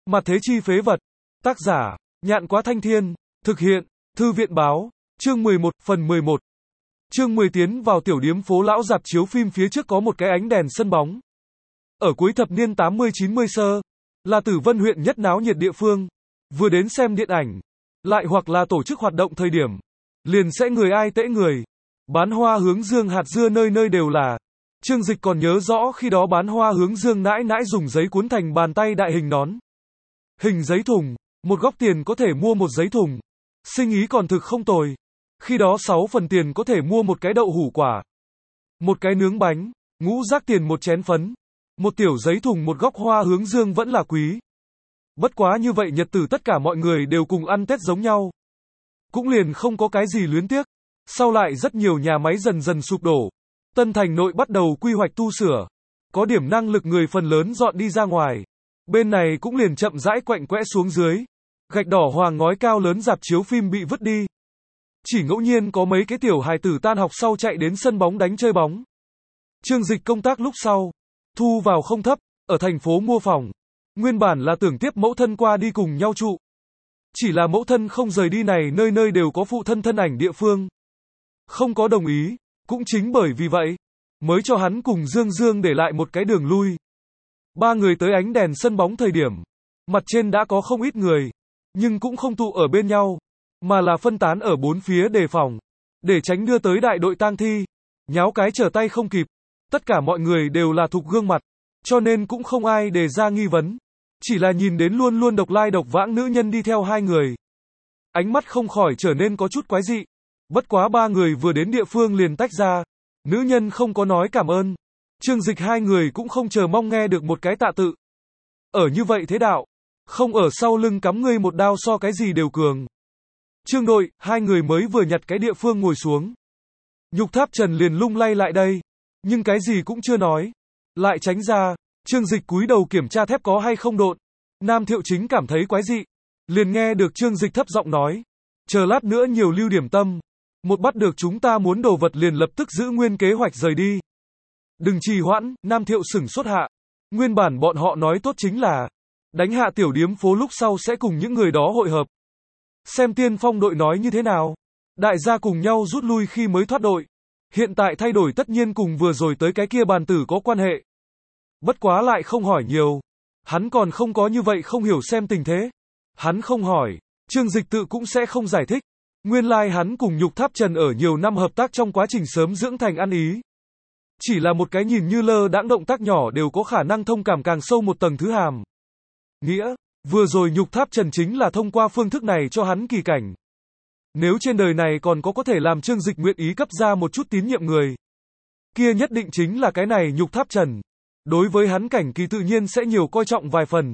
Mặt thế chi phế vật. Tác giả, Nhạn Quá Thanh Thiên. Thực hiện, Thư viện Báo. Chương 11, phần 11. Chương 10 tiến vào tiểu điếm phố lão rạp chiếu phim phía trước có một cái ánh đèn sân bóng. Ở cuối thập niên 80-90 sơ, là Tử Vân huyện nhất náo nhiệt địa phương. Vừa đến xem điện ảnh, lại hoặc là tổ chức hoạt động thời điểm, liền sẽ người ai tễ người. Bán hoa hướng dương hạt dưa nơi nơi đều là. Trương Dịch còn nhớ rõ khi đó bán hoa hướng dương nãi nãi dùng giấy cuốn thành bàn tay đại hình nón. Hình giấy thùng, một góc tiền có thể mua một giấy thùng. Sinh ý còn thực không tồi. Khi đó 6 phần tiền có thể mua một cái đậu hủ quả, một cái nướng bánh, ngũ rác tiền một chén phấn, một tiểu giấy thùng một góc hoa hướng dương vẫn là quý. Bất quá như vậy nhật tử tất cả mọi người đều cùng ăn Tết giống nhau. Cũng liền không có cái gì luyến tiếc. Sau lại rất nhiều nhà máy dần dần sụp đổ. Tân Thành nội bắt đầu quy hoạch tu sửa. Có điểm năng lực người phần lớn dọn đi ra ngoài. Bên này cũng liền chậm rãi quạnh quẽ xuống dưới. Gạch đỏ hoàng ngói cao lớn rạp chiếu phim bị vứt đi. Chỉ ngẫu nhiên có mấy cái tiểu hài tử tan học sau chạy đến sân bóng đánh chơi bóng. Trương Dịch công tác lúc sau, thu vào không thấp, ở thành phố mua phòng. Nguyên bản là tưởng tiếp mẫu thân qua đi cùng nhau trụ. Chỉ là mẫu thân không rời đi này nơi nơi đều có phụ thân thân ảnh địa phương. Không có đồng ý, cũng chính bởi vì vậy, mới cho hắn cùng Dương Dương để lại một cái đường lui. Ba người tới ánh đèn sân bóng thời điểm, mặt trên đã có không ít người, nhưng cũng không tụ ở bên nhau, mà là phân tán ở bốn phía đề phòng, để tránh đưa tới đại đội tang thi, nháo cái trở tay không kịp. Tất cả mọi người đều là thuộc gương mặt, cho nên cũng không ai đề ra nghi vấn. Chỉ là nhìn đến luôn luôn độc lai độc vãng nữ nhân đi theo hai người. Ánh mắt không khỏi trở nên có chút quái dị. Bất quá ba người vừa đến địa phương liền tách ra. Nữ nhân không có nói cảm ơn. Trương Dịch hai người cũng không chờ mong nghe được một cái tạ tự. Ở như vậy thế đạo, không ở sau lưng cắm ngươi một đao so cái gì đều cường. Trương đội, hai người mới vừa nhặt cái địa phương ngồi xuống. Nhục Tháp Trần liền lung lay lại đây. Nhưng cái gì cũng chưa nói. Lại tránh ra. Trương Dịch cúi đầu kiểm tra thép có hay không độn. Nam Thiệu Chính cảm thấy quái dị. Liền nghe được Trương Dịch thấp giọng nói. Chờ lát nữa nhiều lưu điểm tâm. Một bắt được chúng ta muốn đồ vật liền lập tức giữ nguyên kế hoạch rời đi. Đừng trì hoãn, Nam Thiệu sửng sốt hạ. Nguyên bản bọn họ nói tốt chính là đánh hạ tiểu điếm phố lúc sau sẽ cùng những người đó hội hợp. Xem Tiên Phong đội nói như thế nào. Đại gia cùng nhau rút lui khi mới thoát đội. Hiện tại thay đổi tất nhiên cùng vừa rồi tới cái kia bàn tử có quan hệ. Bất quá lại không hỏi nhiều. Hắn còn không có như vậy không hiểu xem tình thế. Hắn không hỏi, Trương Dịch tự cũng sẽ không giải thích. Nguyên lai hắn cùng Nhục Tháp Trần ở nhiều năm hợp tác trong quá trình sớm dưỡng thành ăn ý. Chỉ là một cái nhìn như lơ đãng động tác nhỏ đều có khả năng thông cảm càng sâu một tầng thứ hàm. Nghĩa, vừa rồi Nhục Tháp Trần chính là thông qua phương thức này cho hắn kỳ cảnh. Nếu trên đời này còn có thể làm Trương Dịch nguyện ý cấp ra một chút tín nhiệm người, kia nhất định chính là cái này Nhục Tháp Trần. Đối với hắn cảnh kỳ tự nhiên sẽ nhiều coi trọng vài phần.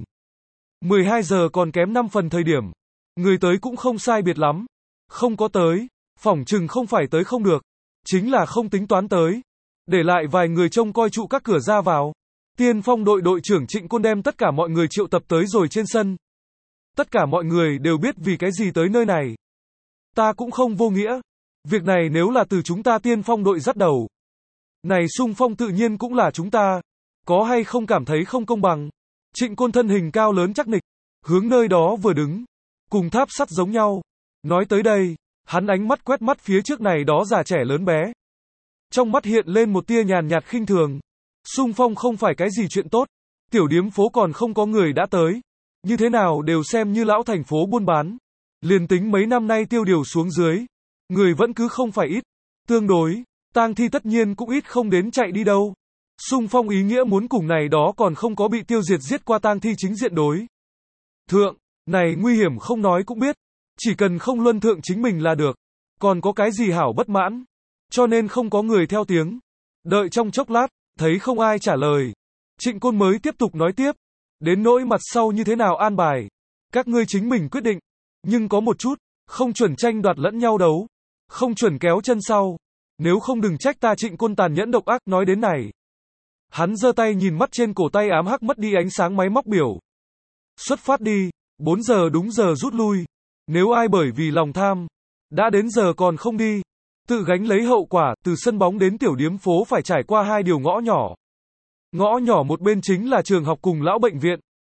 12 giờ còn kém 5 phần thời điểm. Người tới cũng không sai biệt lắm. Không có tới. Phỏng chừng không phải tới không được. Chính là không tính toán tới. Để lại vài người trông coi trụ các cửa ra vào. Tiên Phong đội đội trưởng Trịnh Côn đem tất cả mọi người triệu tập tới rồi trên sân. Tất cả mọi người đều biết vì cái gì tới nơi này. Ta cũng không vô nghĩa. Việc này nếu là từ chúng ta Tiên Phong đội dắt đầu. Này xung phong tự nhiên cũng là chúng ta. Có hay không cảm thấy không công bằng? Trịnh Côn thân hình cao lớn chắc nịch, hướng nơi đó vừa đứng, cùng tháp sắt giống nhau. Nói tới đây, hắn ánh mắt quét mắt phía trước này đó già trẻ lớn bé. Trong mắt hiện lên một tia nhàn nhạt khinh thường. Xung phong không phải cái gì chuyện tốt. Tiểu điếm phố còn không có người đã tới. Như thế nào đều xem như lão thành phố buôn bán. Liền tính mấy năm nay tiêu điều xuống dưới. Người vẫn cứ không phải ít. Tương đối, tang thi tất nhiên cũng ít không đến chạy đi đâu. Xung phong ý nghĩa muốn cùng này đó còn không có bị tiêu diệt giết qua tang thi chính diện đối thượng, này nguy hiểm không nói cũng biết, chỉ cần không luân thượng chính mình là được, còn có cái gì hảo bất mãn, cho nên không có người theo tiếng. Đợi trong chốc lát, thấy không ai trả lời, Trịnh Côn mới tiếp tục nói tiếp, đến nỗi mặt sau như thế nào an bài, các ngươi chính mình quyết định, nhưng có một chút, không chuẩn tranh đoạt lẫn nhau đấu, không chuẩn kéo chân sau, nếu không đừng trách ta Trịnh Côn tàn nhẫn độc ác. Nói đến này, hắn giơ tay nhìn mắt trên cổ tay ám hắc mất đi ánh sáng máy móc biểu. Xuất phát đi, 4 giờ đúng giờ rút lui. Nếu ai bởi vì lòng tham, đã đến giờ còn không đi, tự gánh lấy hậu quả. Từ sân bóng đến tiểu điếm phố phải trải qua hai điều ngõ nhỏ. Ngõ nhỏ một bên chính là trường học cùng lão bệnh viện.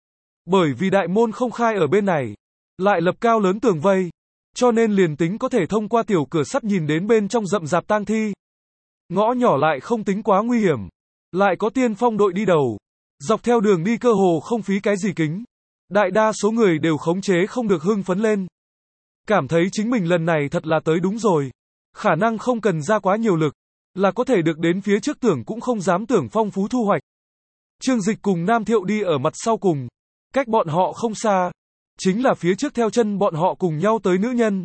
Bởi vì đại môn không khai ở bên này, lại lập cao lớn tường vây, cho nên liền tính có thể thông qua tiểu cửa sắt nhìn đến bên trong rậm rạp tang thi. Ngõ nhỏ lại không tính quá nguy hiểm, lại có tiên phong đội đi đầu, dọc theo đường đi cơ hồ không phí cái gì kính. Đại đa số người đều khống chế không được hưng phấn lên. Cảm thấy chính mình lần này thật là tới đúng rồi. Khả năng không cần ra quá nhiều lực, là có thể được đến phía trước, tưởng cũng không dám tưởng phong phú thu hoạch. Trương Dịch cùng Nam Thiệu đi ở mặt sau cùng, cách bọn họ không xa, chính là phía trước theo chân bọn họ cùng nhau tới nữ nhân.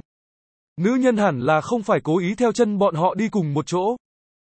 Nữ nhân hẳn là không phải cố ý theo chân bọn họ đi cùng một chỗ,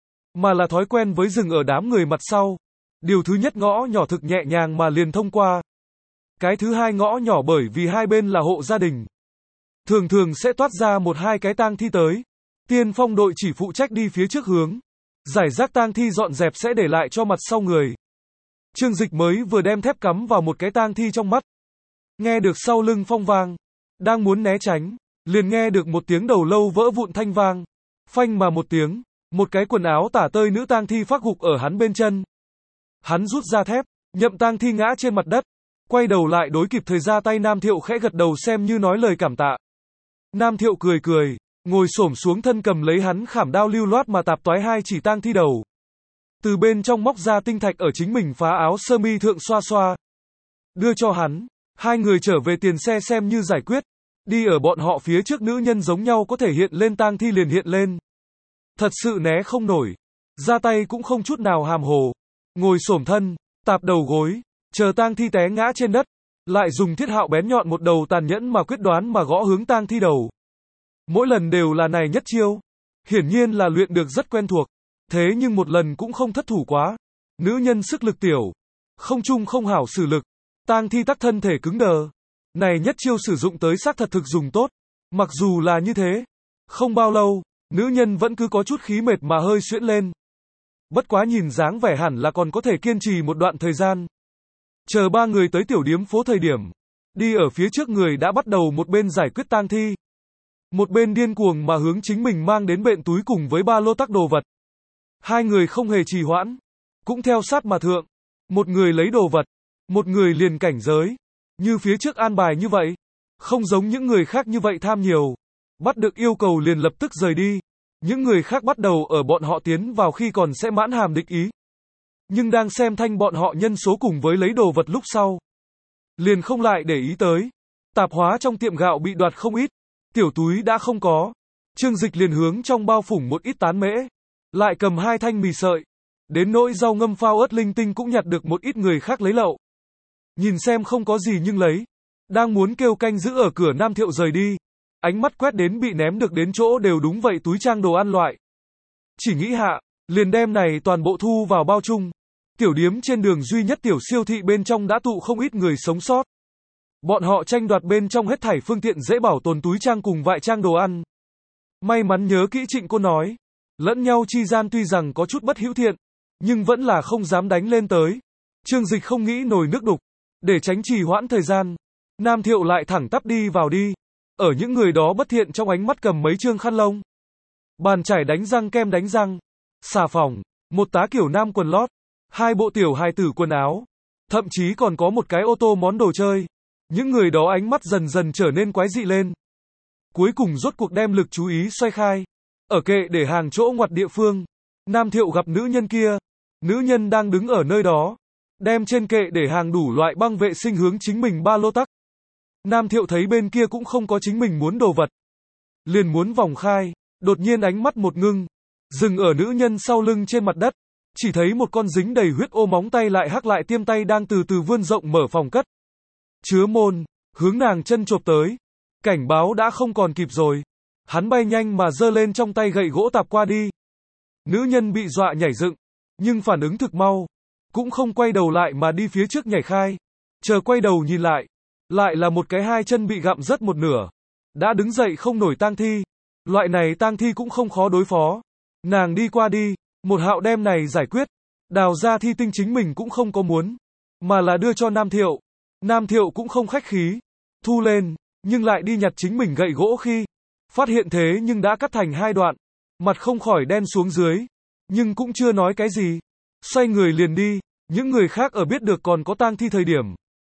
mà là thói quen với dừng ở đám người mặt sau. Điều thứ nhất, ngõ nhỏ thực nhẹ nhàng mà liền thông qua. Cái thứ hai, ngõ nhỏ bởi vì hai bên là hộ gia đình, thường thường sẽ toát ra một hai cái tang thi tới. Tiên phong đội chỉ phụ trách đi phía trước hướng giải rác tang thi dọn dẹp, sẽ để lại cho mặt sau người. Trương Dịch mới vừa đem thép cắm vào một cái tang thi trong mắt, nghe được sau lưng phong vang, đang muốn né tránh, liền nghe được một tiếng đầu lâu vỡ vụn thanh vang, phanh mà một tiếng, một cái quần áo tả tơi nữ tang thi phát gục ở hắn bên chân. Hắn rút ra thép, nhậm tang thi ngã trên mặt đất, quay đầu lại đối kịp thời ra tay Nam Thiệu khẽ gật đầu xem như nói lời cảm tạ. Nam Thiệu cười cười, ngồi xổm xuống thân cầm lấy hắn khảm đao lưu loát mà tạp toái hai chỉ tang thi đầu. Từ bên trong móc ra tinh thạch ở chính mình phá áo sơ mi thượng xoa xoa, đưa cho hắn. Hai người trở về tiền xe xem như giải quyết. Đi ở bọn họ phía trước nữ nhân giống nhau có thể hiện lên tang thi liền hiện lên. Thật sự né không nổi. Ra tay cũng không chút nào hàm hồ. Ngồi xổm thân, tạp đầu gối, chờ tang thi té ngã trên đất, lại dùng thiết hạo bén nhọn một đầu tàn nhẫn mà quyết đoán mà gõ hướng tang thi đầu. Mỗi lần đều là này nhất chiêu. Hiển nhiên là luyện được rất quen thuộc. Thế nhưng một lần cũng không thất thủ quá. Nữ nhân sức lực tiểu, không chung không hảo sử lực. Tang thi tắc thân thể cứng đờ. Này nhất chiêu sử dụng tới xác thật thực dùng tốt. Mặc dù là như thế, không bao lâu, nữ nhân vẫn cứ có chút khí mệt mà hơi xuyễn lên. Bất quá nhìn dáng vẻ hẳn là còn có thể kiên trì một đoạn thời gian. Chờ ba người tới tiểu điếm phố thời điểm, đi ở phía trước người đã bắt đầu một bên giải quyết tang thi, một bên điên cuồng mà hướng chính mình mang đến bện túi cùng với ba lô tắc đồ vật. Hai người không hề trì hoãn, cũng theo sát mà thượng. Một người lấy đồ vật, một người liền cảnh giới. Như phía trước an bài như vậy, không giống những người khác như vậy tham nhiều. Bắt được yêu cầu liền lập tức rời đi. Những người khác bắt đầu ở bọn họ tiến vào khi còn sẽ mãn hàm địch ý. Nhưng đang xem thanh bọn họ nhân số cùng với lấy đồ vật lúc sau, liền không lại để ý tới. Tạp hóa trong tiệm gạo bị đoạt không ít, tiểu túi đã không có. Trương Dịch liền hướng trong bao phủng một ít tán mễ, lại cầm hai thanh mì sợi. Đến nỗi rau ngâm phao ớt linh tinh cũng nhặt được một ít người khác lấy lậu. Nhìn xem không có gì nhưng lấy. Đang muốn kêu canh giữ ở cửa Nam Thiệu rời đi. Ánh mắt quét đến bị ném được đến chỗ đều đúng vậy túi trang đồ ăn loại. Chỉ nghĩ hạ, liền đem này toàn bộ thu vào bao chung. Tiểu điếm trên đường duy nhất tiểu siêu thị bên trong đã tụ không ít người sống sót. Bọn họ tranh đoạt bên trong hết thảy phương tiện dễ bảo tồn túi trang cùng vại trang đồ ăn. May mắn nhớ kỹ Trịnh cô nói, lẫn nhau chi gian tuy rằng có chút bất hữu thiện, nhưng vẫn là không dám đánh lên tới. Trương Dịch không nghĩ nồi nước đục, để tránh trì hoãn thời gian. Nam Thiệu lại thẳng tắp đi vào đi. Ở những người đó bất thiện trong ánh mắt cầm mấy trương khăn lông, bàn chải đánh răng, kem đánh răng, xà phòng, một tá kiểu nam quần lót, hai bộ tiểu hài tử quần áo, thậm chí còn có một cái ô tô món đồ chơi. Những người đó ánh mắt dần dần trở nên quái dị lên. Cuối cùng rốt cuộc đem lực chú ý xoay khai. Ở kệ để hàng chỗ ngoặt địa phương, Nam Thiệu gặp nữ nhân kia. Nữ nhân đang đứng ở nơi đó, đem trên kệ để hàng đủ loại băng vệ sinh hướng chính mình ba lô tắc. Nam Thiệu thấy bên kia cũng không có chính mình muốn đồ vật, liền muốn vòng khai, đột nhiên ánh mắt một ngưng, dừng ở nữ nhân sau lưng trên mặt đất, chỉ thấy một con dính đầy huyết ô móng tay lại hắc lại tiêm tay đang từ từ vươn rộng mở phòng cất chứa môn, hướng nàng chân chộp tới. Cảnh báo đã không còn kịp rồi. Hắn bay nhanh mà giơ lên trong tay gậy gỗ tạp qua đi. Nữ nhân bị dọa nhảy dựng, nhưng phản ứng thực mau, cũng không quay đầu lại mà đi phía trước nhảy khai. Chờ quay đầu nhìn lại là một cái hai chân bị gặm rớt một nửa, đã đứng dậy không nổi tang thi. Loại này tang thi cũng không khó đối phó. Nàng đi qua đi, một hạo đem này giải quyết, đào ra thi tinh chính mình cũng không có muốn, mà là đưa cho Nam Thiệu. Nam Thiệu cũng không khách khí, thu lên, nhưng lại đi nhặt chính mình gậy gỗ khi phát hiện thế nhưng đã cắt thành hai đoạn, mặt không khỏi đen xuống dưới, nhưng cũng chưa nói cái gì, xoay người liền đi. Những người khác ở biết được còn có tang thi thời điểm,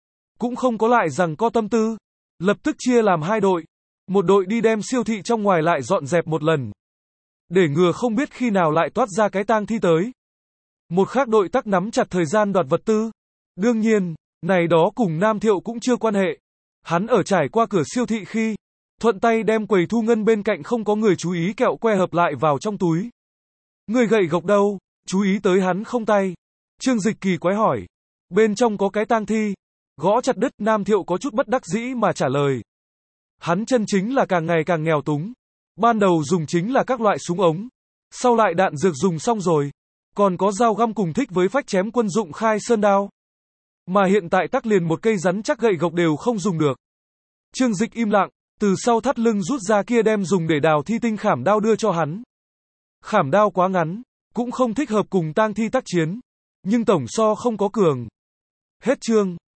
cũng không có lại rằng co tâm tư. Lập tức chia làm hai đội. Một đội đi đem siêu thị trong ngoài lại dọn dẹp một lần. Để ngừa không biết khi nào lại toát ra cái tang thi tới. Một khác đội tắc nắm chặt thời gian đoạt vật tư. Đương nhiên, này đó cùng Nam Thiệu cũng chưa quan hệ. Hắn ở trải qua cửa siêu thị khi, thuận tay đem quầy thu ngân bên cạnh không có người chú ý kẹo que hợp lại vào trong túi. Người gậy gộc đâu, chú ý tới hắn không tay. Trương Dịch kỳ quái hỏi. Bên trong có cái tang thi. Gõ chặt đứt, Nam Thiệu có chút bất đắc dĩ mà trả lời. Hắn chân chính là càng ngày càng nghèo túng. Ban đầu dùng chính là các loại súng ống. Sau lại đạn dược dùng xong rồi. Còn có dao găm cùng thích với phách chém quân dụng khai sơn đao. Mà hiện tại tắc liền một cây rắn chắc gậy gộc đều không dùng được. Trương Dịch im lặng, từ sau thắt lưng rút ra kia đem dùng để đào thi tinh khảm đao đưa cho hắn. Khảm đao quá ngắn, cũng không thích hợp cùng tang thi tác chiến. Nhưng tổng so không có cường. Hết chương.